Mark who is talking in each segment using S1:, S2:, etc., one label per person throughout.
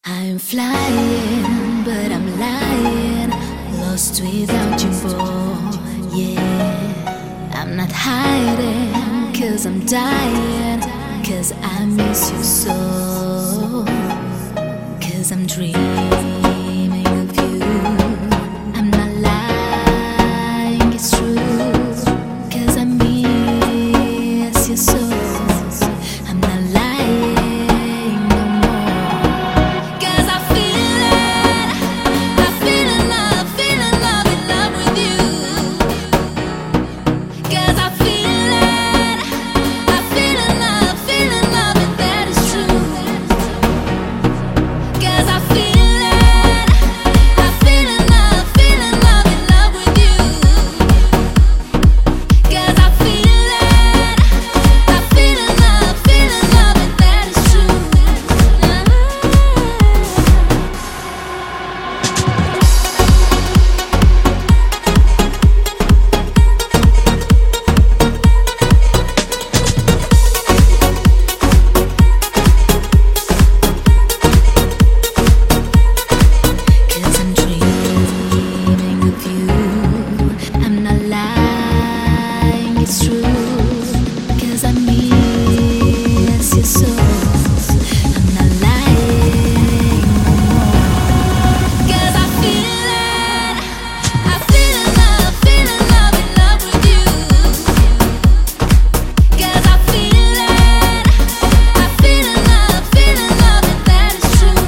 S1: I'm flying, but I'm lying, lost without you, boy, yeah. I'm not hiding, cause I'm dying, cause I miss you so, cause I'm dreaming of you. I'm not lying, it's true, cause I miss you so. I'm not lying no more, cause I feel it. I feel in love with you. Cause I feel it. I feel in love, and that is true. Cause I feel it. I feel in love with you. Cause I feel it. I feel in love, and that is true. Cause I'm dreaming of you. I'm not lying, it's true. Cause I miss you so. I'm not lying no more. Cause I feel it. I feel in love with you. Cause I feel it. I feel in love, and that is true.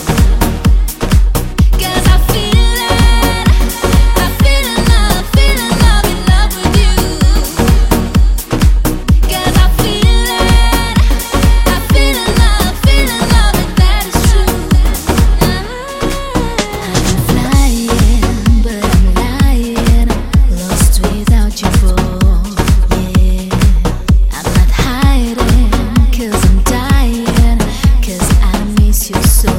S1: Cause I feel it. I feel in love with you. Cause I feel it. I feel in love, and that is true. I'm flying, but I'm lying, lost without you, boy, yeah. I'm not hiding, cause I'm dying, cause I miss you so.